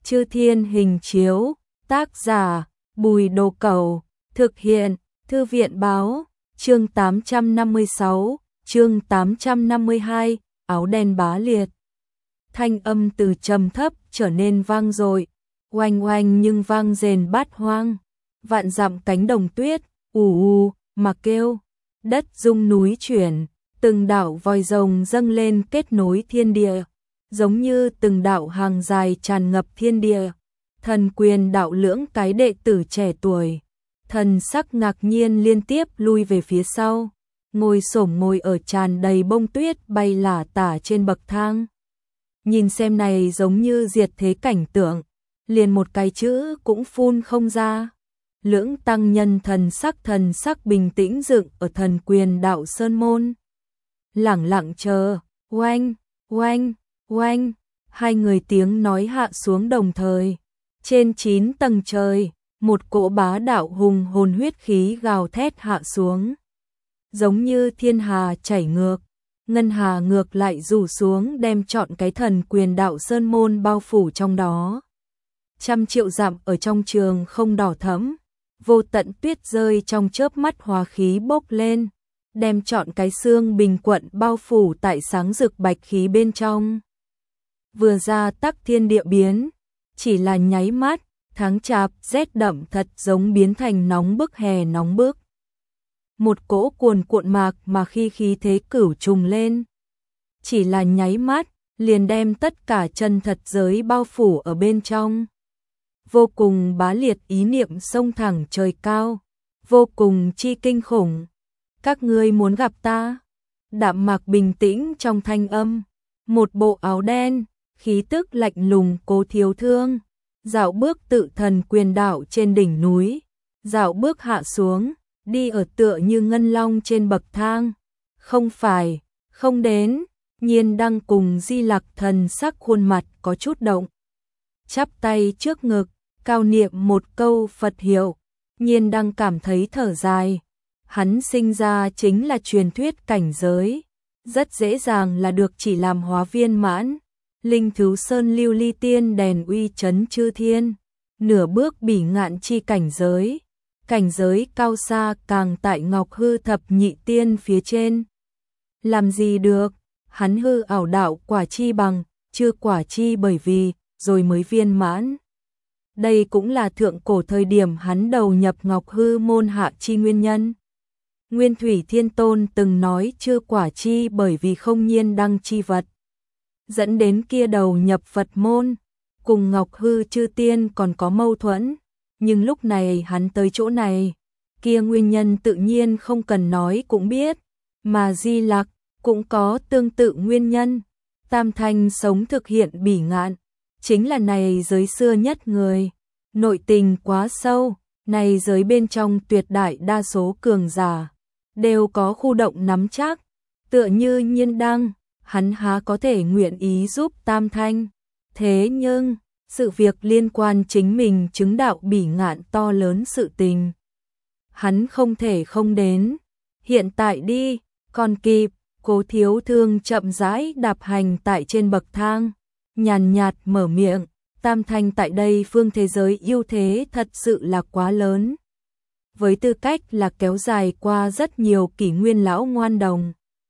Chư Thiên Hình Chiếu, tác giả, Bùi Đồ Cẩu, thực hiện, Thư viện Báo, chương 856, chương 852, áo đen bá liệt. Thanh âm từ trầm thấp trở nên vang dội, oanh oanh nhưng vang rền bát hoang. Vạn dặm cánh đồng tuyết, ù ù, mà kêu, đất rung núi chuyển, từng đạo vòi rồng dâng lên kết nối thiên địa, giống như từng đạo hàng dài tràn ngập thiên địa. Thần Quyền đạo lưỡng cái đệ tử trẻ tuổi, thần sắc ngạc nhiên liên tiếp lui về phía sau, ngồi xổm ngồi ở tràn đầy bông tuyết bay lả tả trên bậc thang. Nhìn xem này giống như diệt thế cảnh tượng, liền một cái chữ cũng phun không ra. Lưỡng tăng nhân thần sắc bình tĩnh dựng ở Thần Quyền đạo sơn môn. Lẳng lặng chờ, oanh, oanh, oanh, hai người tiếng nói hạ xuống đồng thời. Trên 9 tầng trời, một cỗ bá đạo hùng hồn huyết khí gào thét hạ xuống. Giống như thiên hà chảy ngược, ngân hà ngược lại rủ xuống đem trọn cái Thần Quyền đạo sơn môn bao phủ trong đó. Trăm triệu dặm ở trong trường không đỏ thẫm, vô tận tuyết rơi trong chớp mắt hòa khí bốc lên, đem trọn cái xương bình quận bao phủ tại sáng rực bạch khí bên trong. Vừa ra tắc thiên địa biến, chỉ là nháy mắt, tháng chạp rét đậm thật giống biến thành nóng bức hè nóng bức. Một cỗ cuồn cuộn mạc mà khi khí thế cửu trùng lên. Chỉ là nháy mắt, liền đem tất cả chân thật giới bao phủ ở bên trong. Vô cùng bá liệt ý niệm xông thẳng trời cao, vô cùng chi kinh khủng. Các ngươi muốn gặp ta? Đạm mạc bình tĩnh trong thanh âm, một bộ áo đen, khí tức lạnh lùng Cố Thiếu Thương, dạo bước tự Thần Quyền đạo trên đỉnh núi, dạo bước hạ xuống, đi ở tựa như ngân long trên bậc thang. Không phải, không đến. Nhiên Đăng cùng Di Lặc thần sắc khuôn mặt có chút động, chắp tay trước ngực, cao niệm một câu Phật hiệu. Nhiên Đăng cảm thấy thở dài. Hắn sinh ra chính là truyền thuyết cảnh giới, rất dễ dàng là được chỉ làm hóa viên mãn. Linh Thứ Sơn Lưu Ly Tiên đèn uy chấn chư thiên, nửa bước bỉ ngạn chi cảnh giới cao xa càng tại Ngọc Hư Thập Nhị Tiên phía trên. Làm gì được, hắn hư ảo đạo quả chi bằng, chưa quả chi bởi vì, rồi mới viên mãn. Đây cũng là thượng cổ thời điểm hắn đầu nhập Ngọc Hư môn hạ chi nguyên nhân. Nguyên Thủy Thiên Tôn từng nói chưa quả chi bởi vì không nhiên đăng chi vật, dẫn đến kia đầu nhập Phật môn, cùng Ngọc Hư chư tiên còn có mâu thuẫn. Nhưng lúc này hắn tới chỗ này, kia nguyên nhân tự nhiên không cần nói cũng biết, mà Di Lặc cũng có tương tự nguyên nhân. Tam Thanh sống thực hiện bỉ ngạn, chính là này giới xưa nhất người, nội tình quá sâu, này giới bên trong tuyệt đại đa số cường giả đều có khu động nắm chắc, tựa như Nhiên Đăng, hắn há có thể nguyện ý giúp Tam Thanh. Thế nhưng, sự việc liên quan chính mình chứng đạo bỉ ngạn to lớn sự tình, hắn không thể không đến. Hiện tại đi, còn kịp. Cố Thiếu Thương chậm rãi đạp hành tại trên bậc thang, nhàn nhạt mở miệng, Tam Thanh tại đây phương thế giới ưu thế thật sự là quá lớn. Với tư cách là kéo dài qua rất nhiều kỷ nguyên lão ngoan đồng,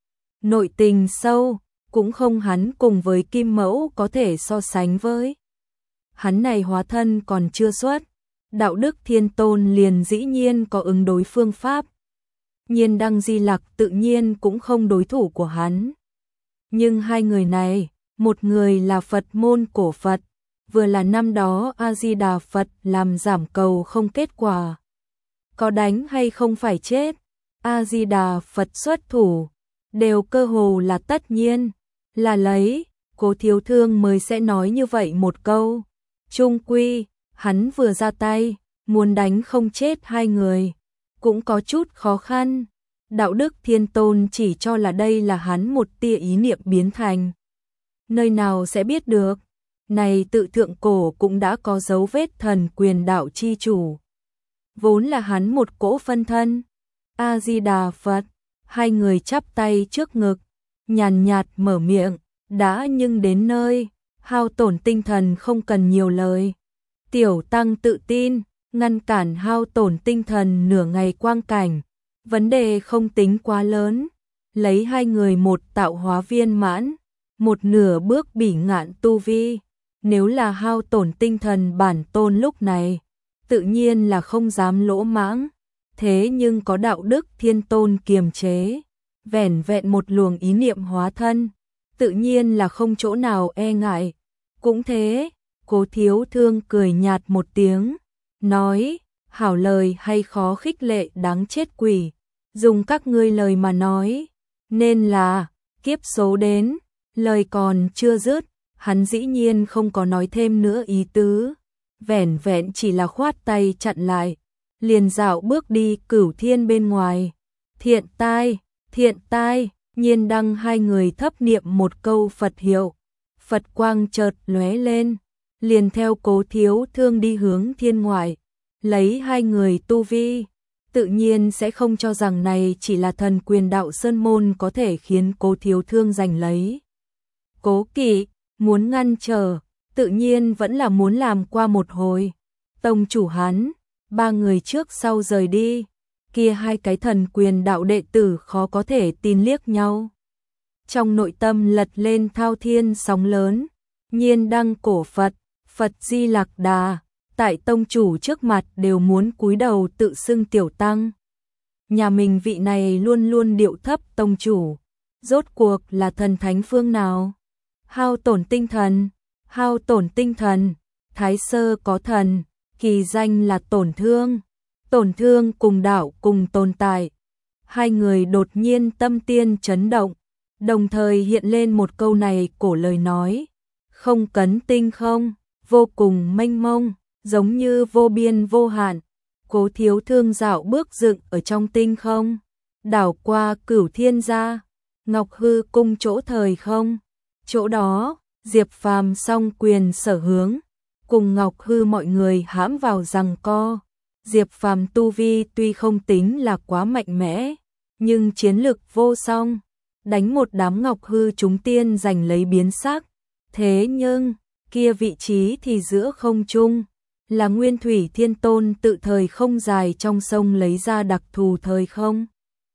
nội tình sâu, cũng không hắn cùng với Kim Mẫu có thể so sánh với. Hắn này hóa thân còn chưa xuất, Đạo Đức Thiên Tôn liền dĩ nhiên có ứng đối phương pháp. Nhiên Đăng Di Lặc tự nhiên cũng không đối thủ của hắn. Nhưng hai người này, một người là Phật môn cổ Phật, vừa là năm đó A-di-đà Phật làm giảm cầu không kết quả. Có đánh hay không phải chết, A-di-đà Phật xuất thủ, đều cơ hồ là tất nhiên, là lấy, Cố Thiếu Thương mới sẽ nói như vậy một câu. Chung quy, hắn vừa ra tay, muốn đánh không chết hai người, cũng có chút khó khăn. Đạo Đức Thiên Tôn chỉ cho là đây là hắn một tia ý niệm biến thành. Nơi nào sẽ biết được, này tự thượng cổ cũng đã có dấu vết Thần Quyền đạo chi chủ. Vốn là hắn một cỗ phân thân. A-di-đà Phật, hai người chắp tay trước ngực, nhàn nhạt mở miệng, đã nhưng đến nơi, hao tổn tinh thần không cần nhiều lời. Tiểu tăng tự tin, ngăn cản hao tổn tinh thần nửa ngày quang cảnh. Vấn đề không tính quá lớn. Lấy hai người một tạo hóa viên mãn, một nửa bước bỉ ngạn tu vi. Nếu là hao tổn tinh thần bản tôn lúc này, tự nhiên là không dám lỗ mãng. Thế nhưng có đạo đức thiên tôn kiềm chế, vẻn vẹn một luồng ý niệm hóa thân, tự nhiên là không chỗ nào e ngại. Cũng thế, Cố Thiếu Thương cười nhạt một tiếng, nói, hảo lời hay khó khích lệ đáng chết quỷ, dùng các ngươi lời mà nói, nên là, kiếp số đến, lời còn chưa dứt, hắn dĩ nhiên không có nói thêm nữa ý tứ, vẻn vẹn chỉ là khoát tay chặn lại, liền dạo bước đi Cửu Thiên bên ngoài. Thiện tai, Nhiên Đăng hai người thấp niệm một câu Phật hiệu, Phật quang chợt lóe lên, liền theo Cố Thiếu Thương đi hướng thiên ngoại, lấy hai người tu vi, tự nhiên sẽ không cho rằng này chỉ là thần quyền đạo sơn môn có thể khiến Cố Thiếu Thương giành lấy. Cố Kỵ muốn ngăn trở, tự nhiên vẫn là muốn làm qua một hồi. Tông chủ hắn, ba người trước sau rời đi, kia hai cái thần quyền đạo đệ tử khó có thể tin liếc nhau. Trong nội tâm lật lên thao thiên sóng lớn, Nhiên Đăng cổ Phật, Phật Di Lặc Đà, tại tông chủ trước mặt đều muốn cúi đầu tự xưng tiểu tăng. Nhà mình vị này luôn luôn điệu thấp tông chủ, rốt cuộc là thần thánh phương nào? Hao tổn tinh thần, Thái Sơ có thần, kỳ danh là tổn thương cùng đạo cùng tồn tại. Hai người đột nhiên tâm tiên chấn động, đồng thời hiện lên một câu này cổ lời nói, không cấn tinh không, vô cùng mênh mông, giống như vô biên vô hạn. Cố Thiếu Thương dạo bước dựng ở trong tinh không, đảo qua Cửu Thiên gia, Ngọc Hư cung chỗ thời không, chỗ đó, Diệp Phàm song quyền sở hướng, cùng Ngọc Hư mọi người hãm vào giằng co. Diệp Phàm tu vi tuy không tính là quá mạnh mẽ, nhưng chiến lực vô song, đánh một đám Ngọc Hư chúng tiên giành lấy biến sắc. Thế nhưng, kia vị trí thì giữa không trung, là Nguyên Thủy Thiên Tôn tự thời không dài trong sông lấy ra đặc thù thời không.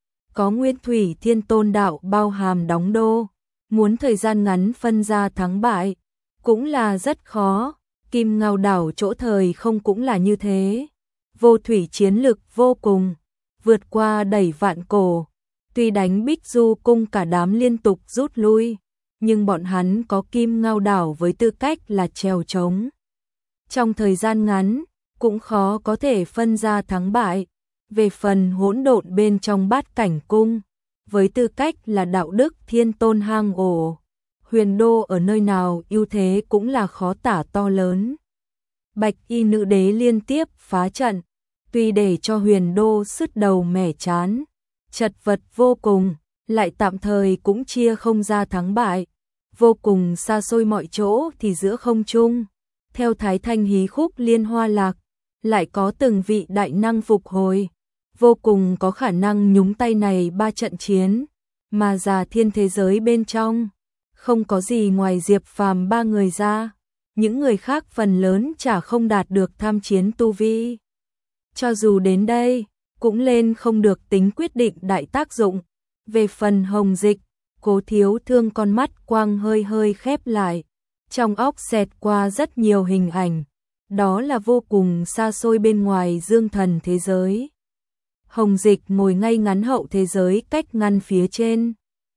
Có Nguyên Thủy Thiên Tôn đạo bao hàm đóng đô, muốn thời gian ngắn phân ra thắng bại, cũng là rất khó. Kim Ngao đảo chỗ thời không cũng là như thế. Vô thủy chiến lực vô cùng, vượt qua đẩy vạn cổ. Tuy đánh Bích Du cung cả đám liên tục rút lui, nhưng bọn hắn có Kim Ngao đảo với tư cách là trèo trống. Trong thời gian ngắn, cũng khó có thể phân ra thắng bại. Về phần hỗn độn bên trong Bát Cảnh cung, với tư cách là đạo đức thiên tôn hang ổ, Huyền Đô ở nơi nào ưu thế cũng là khó tả to lớn. Bạch y nữ đế liên tiếp phá trận, tuy để cho Huyền Đô sứt đầu mẻ chán, chật vật vô cùng, lại tạm thời cũng chia không ra thắng bại. Vô cùng xa xôi mọi chỗ thì giữa không trung, theo Thái Thanh hí khúc liên hoa lạc, lại có từng vị đại năng phục hồi, vô cùng có khả năng nhúng tay này ba trận chiến, mà Già Thiên thế giới bên trong, không có gì ngoài Diệp Phàm ba người ra, những người khác phần lớn chả không đạt được tham chiến tu vi. Cho dù đến đây, cũng lên không được tính quyết định đại tác dụng. Về phần Hồng Dịch, Cố Thiếu Thương con mắt quang hơi hơi khép lại, trong óc xẹt qua rất nhiều hình ảnh, đó là vô cùng xa xôi bên ngoài dương thần thế giới. Hồng Dịch ngồi ngay ngắn hậu thế giới cách ngăn phía trên.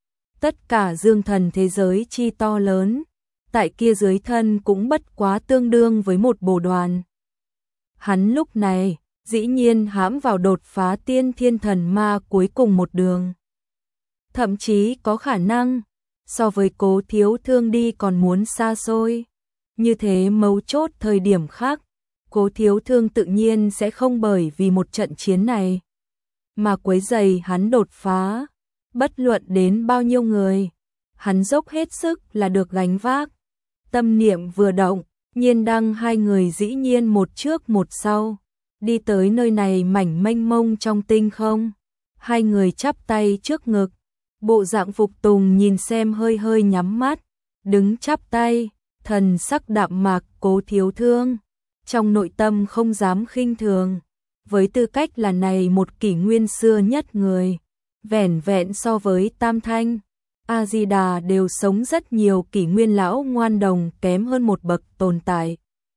Tất cả dương thần thế giới chi to lớn, tại kia dưới thân cũng bất quá tương đương với một bồ đoàn. Hắn lúc này, dĩ nhiên hãm vào đột phá tiên thiên thần ma cuối cùng một đường. Thậm chí có khả năng, so với Cố Thiếu Thương đi còn muốn xa xôi. Như thế mấu chốt thời điểm khác, Cố Thiếu Thương tự nhiên sẽ không bởi vì một trận chiến này mà quấy rầy hắn đột phá. Bất luận đến bao nhiêu người, hắn dốc hết sức là được gánh vác. Tâm niệm vừa động, Nhiên Đăng hai người dĩ nhiên một trước một sau, đi tới nơi này mảnh mênh mông trong tinh không. Hai người chắp tay trước ngực, bộ dạng phục tùng nhìn xem hơi hơi nhắm mắt, đứng chắp tay, Thần sắc đạm mạc Cố Thiếu Thương, trong nội tâm không dám khinh thường. Với tư cách là này một kỷ nguyên xưa nhất người, vẻn vẹn so với Tam Thanh, A-di-đà đều sống rất nhiều kỷ nguyên lão ngoan đồng kém hơn một bậc tồn tại.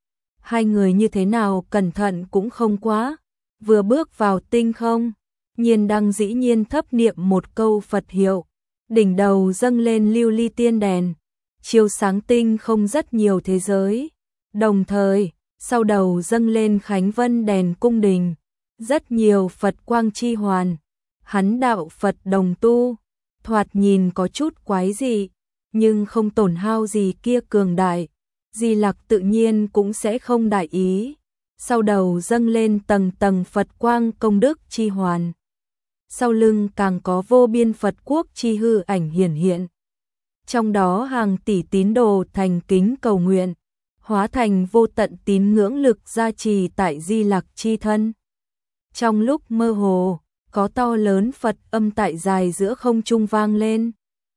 Hai người như thế nào cẩn thận cũng không quá, vừa bước vào tinh không, Nhiên Đăng dĩ nhiên thấp niệm một câu Phật hiệu, đỉnh đầu dâng lên lưu ly tiên đèn, chiếu sáng tinh không rất nhiều thế giới, đồng thời, sau đầu dâng lên khánh vân đèn cung đình, rất nhiều Phật quang chi hoàn, hắn đạo Phật đồng tu, thoạt nhìn có chút quái dị, nhưng không tổn hao gì kia cường đại, Di Lặc tự nhiên cũng sẽ không đại ý, sau đầu dâng lên tầng tầng Phật quang công đức chi hoàn. Sau lưng càng có vô biên Phật quốc chi hư ảnh hiển hiện. Trong đó hàng tỷ tín đồ thành kính cầu nguyện, hóa thành vô tận tín ngưỡng lực gia trì tại Di Lặc chi thân. Trong lúc mơ hồ, có to lớn Phật âm tại dài giữa không trung vang lên.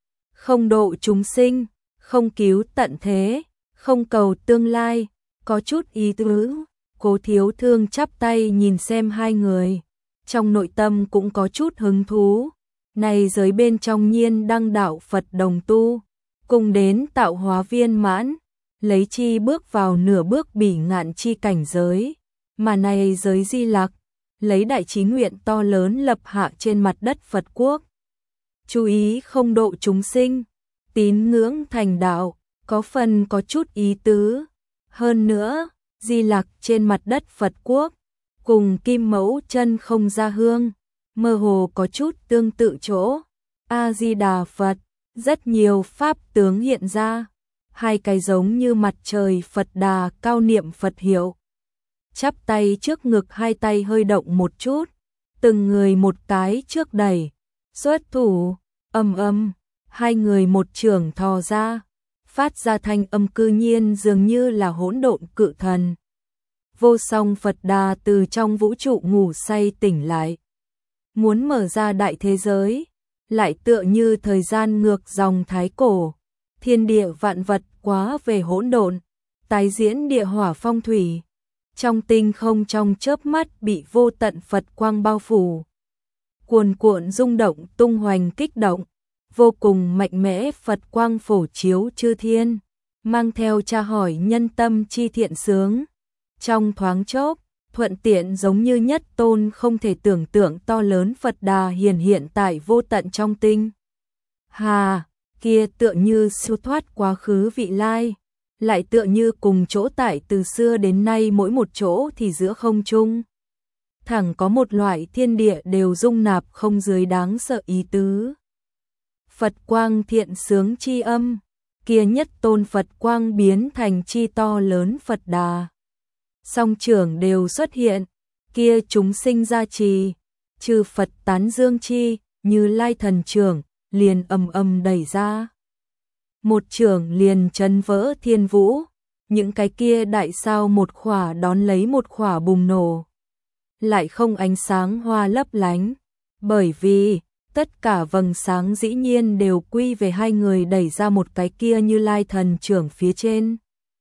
Không độ chúng sinh, không cứu tận thế, không cầu tương lai, có chút ý tứ. Cố Thiếu Thương chắp tay nhìn xem hai người, trong nội tâm cũng có chút hứng thú. Này giới bên trong Nhiên Đăng đạo Phật đồng tu, cùng đến tạo hóa viên mãn, lấy chi bước vào nửa bước bỉ ngạn chi cảnh giới, mà này giới Di Lặc, lấy đại chí nguyện to lớn lập hạ trên mặt đất Phật quốc. Chú ý không độ chúng sinh, tín ngưỡng thành đạo, có phần có chút ý tứ. Hơn nữa, Di Lặc trên mặt đất Phật quốc, cùng Kim Mẫu chân không ra hương, mơ hồ có chút tương tự chỗ. A-di-đà Phật, rất nhiều pháp tướng hiện ra, hai cái giống như mặt trời Phật Đà cao niệm Phật hiệu. Chắp tay trước ngực, hai tay hơi động một chút, từng người một cái trước đẩy, xuất thủ, hai người một chưởng thò ra, phát ra thanh âm cư nhiên dường như là hỗn độn cự thần. Vô song Phật Đà từ trong vũ trụ ngủ say tỉnh lại, muốn mở ra đại thế giới, lại tựa như thời gian ngược dòng thái cổ, thiên địa vạn vật quá về hỗn độn, tái diễn địa hỏa phong thủy. Trong tinh không trong chớp mắt bị vô tận Phật quang bao phủ, cuồn cuộn rung động tung hoành kích động, vô cùng mạnh mẽ Phật quang phổ chiếu chư thiên, mang theo tra hỏi nhân tâm chi thiện sướng. Trong thoáng chốc, thuận tiện giống như nhất tôn không thể tưởng tượng to lớn Phật Đà hiện tại vô tận trong tinh. Hà, kia tựa như siêu thoát quá khứ vị lai, lại tựa như cùng chỗ tại từ xưa đến nay mỗi một chỗ thì giữa không trung. Thẳng có một loại thiên địa đều dung nạp không dưới đáng sợ ý tứ. Phật quang thiện sướng chi âm, kia nhất tôn Phật quang biến thành chi to lớn Phật Đà. Song trưởng đều xuất hiện, kia chúng sinh gia trì, trừ Phật tán dương chi, Như Lai thần trưởng, liền đẩy ra. Một trưởng liền chấn vỡ thiên vũ, những cái kia đại sao một khỏa đón lấy một khỏa bùng nổ. Lại không ánh sáng hoa lấp lánh, bởi vì tất cả vầng sáng dĩ nhiên đều quy về hai người đẩy ra một cái kia Như Lai thần trưởng phía trên.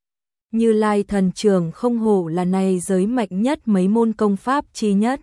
Như Lai thần trưởng không hổ là này giới mạnh nhất mấy môn công pháp chi nhất.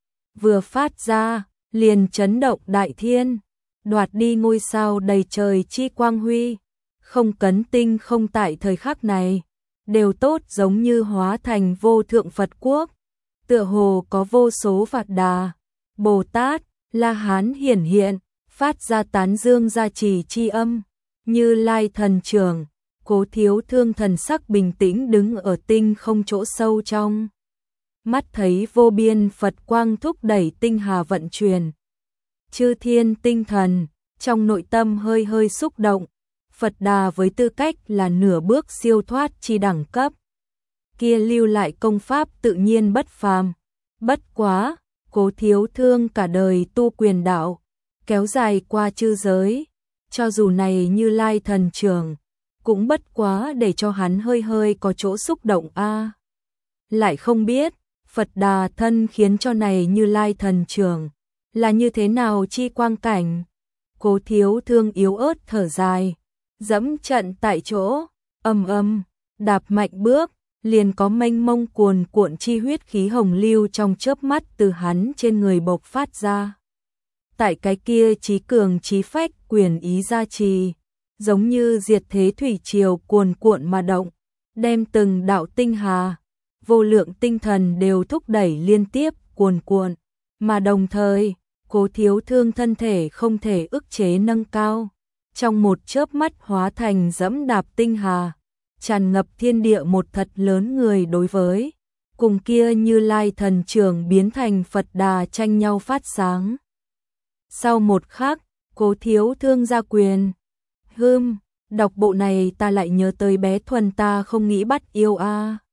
Vừa phát ra, liền chấn động đại thiên, đoạt đi ngôi sao đầy trời chi quang huy, không cấn tinh không tại thời khắc này, đều tốt giống như hóa thành vô thượng Phật quốc, tựa hồ có vô số Phật Đà, Bồ Tát, La Hán hiển hiện, phát ra tán dương gia trì chi âm. Như Lai thần trưởng, Cố Thiếu Thương thần sắc bình tĩnh đứng ở tinh không chỗ sâu trong. Mắt thấy vô biên Phật quang thúc đẩy tinh hà vận chuyển. Chư thiên tinh thần, trong nội tâm hơi hơi xúc động, Phật Đà với tư cách là nửa bước siêu thoát chi đẳng cấp. Kia lưu lại công pháp tự nhiên bất phàm. Bất quá, Cố Thiếu Thương cả đời tu quyền đạo, kéo dài qua chư giới, cho dù này Như Lai thần trưởng, cũng bất quá để cho hắn hơi hơi có chỗ xúc động a. Lại không biết, Phật Đà thân khiến cho này Như Lai thần trưởng là như thế nào chi quang cảnh. Cố Thiếu Thương yếu ớt thở dài, dẫm trận tại chỗ, Ầm ầm, đạp mạnh bước, liền có mênh mông cuồn cuộn chi huyết khí hồng lưu trong chớp mắt từ hắn trên người bộc phát ra. Tại cái kia chí cường chí phách quyền ý gia trì, giống như diệt thế thủy triều cuồn cuộn mà động, đem từng đạo tinh hà, vô lượng tinh thần đều thúc đẩy liên tiếp cuồn cuộn, mà đồng thời, Cố Thiếu Thương thân thể không thể ức chế nâng cao, trong một chớp mắt hóa thành dẫm đạp tinh hà, tràn ngập thiên địa một thật lớn người đối với, cùng kia Như Lai thần trưởng biến thành Phật Đà tranh nhau phát sáng. Sau một khắc, Cố Thiếu Thương ra quyền. Đọc bộ này ta lại nhớ tới bé Thuần ta không nghĩ bắt yêu a.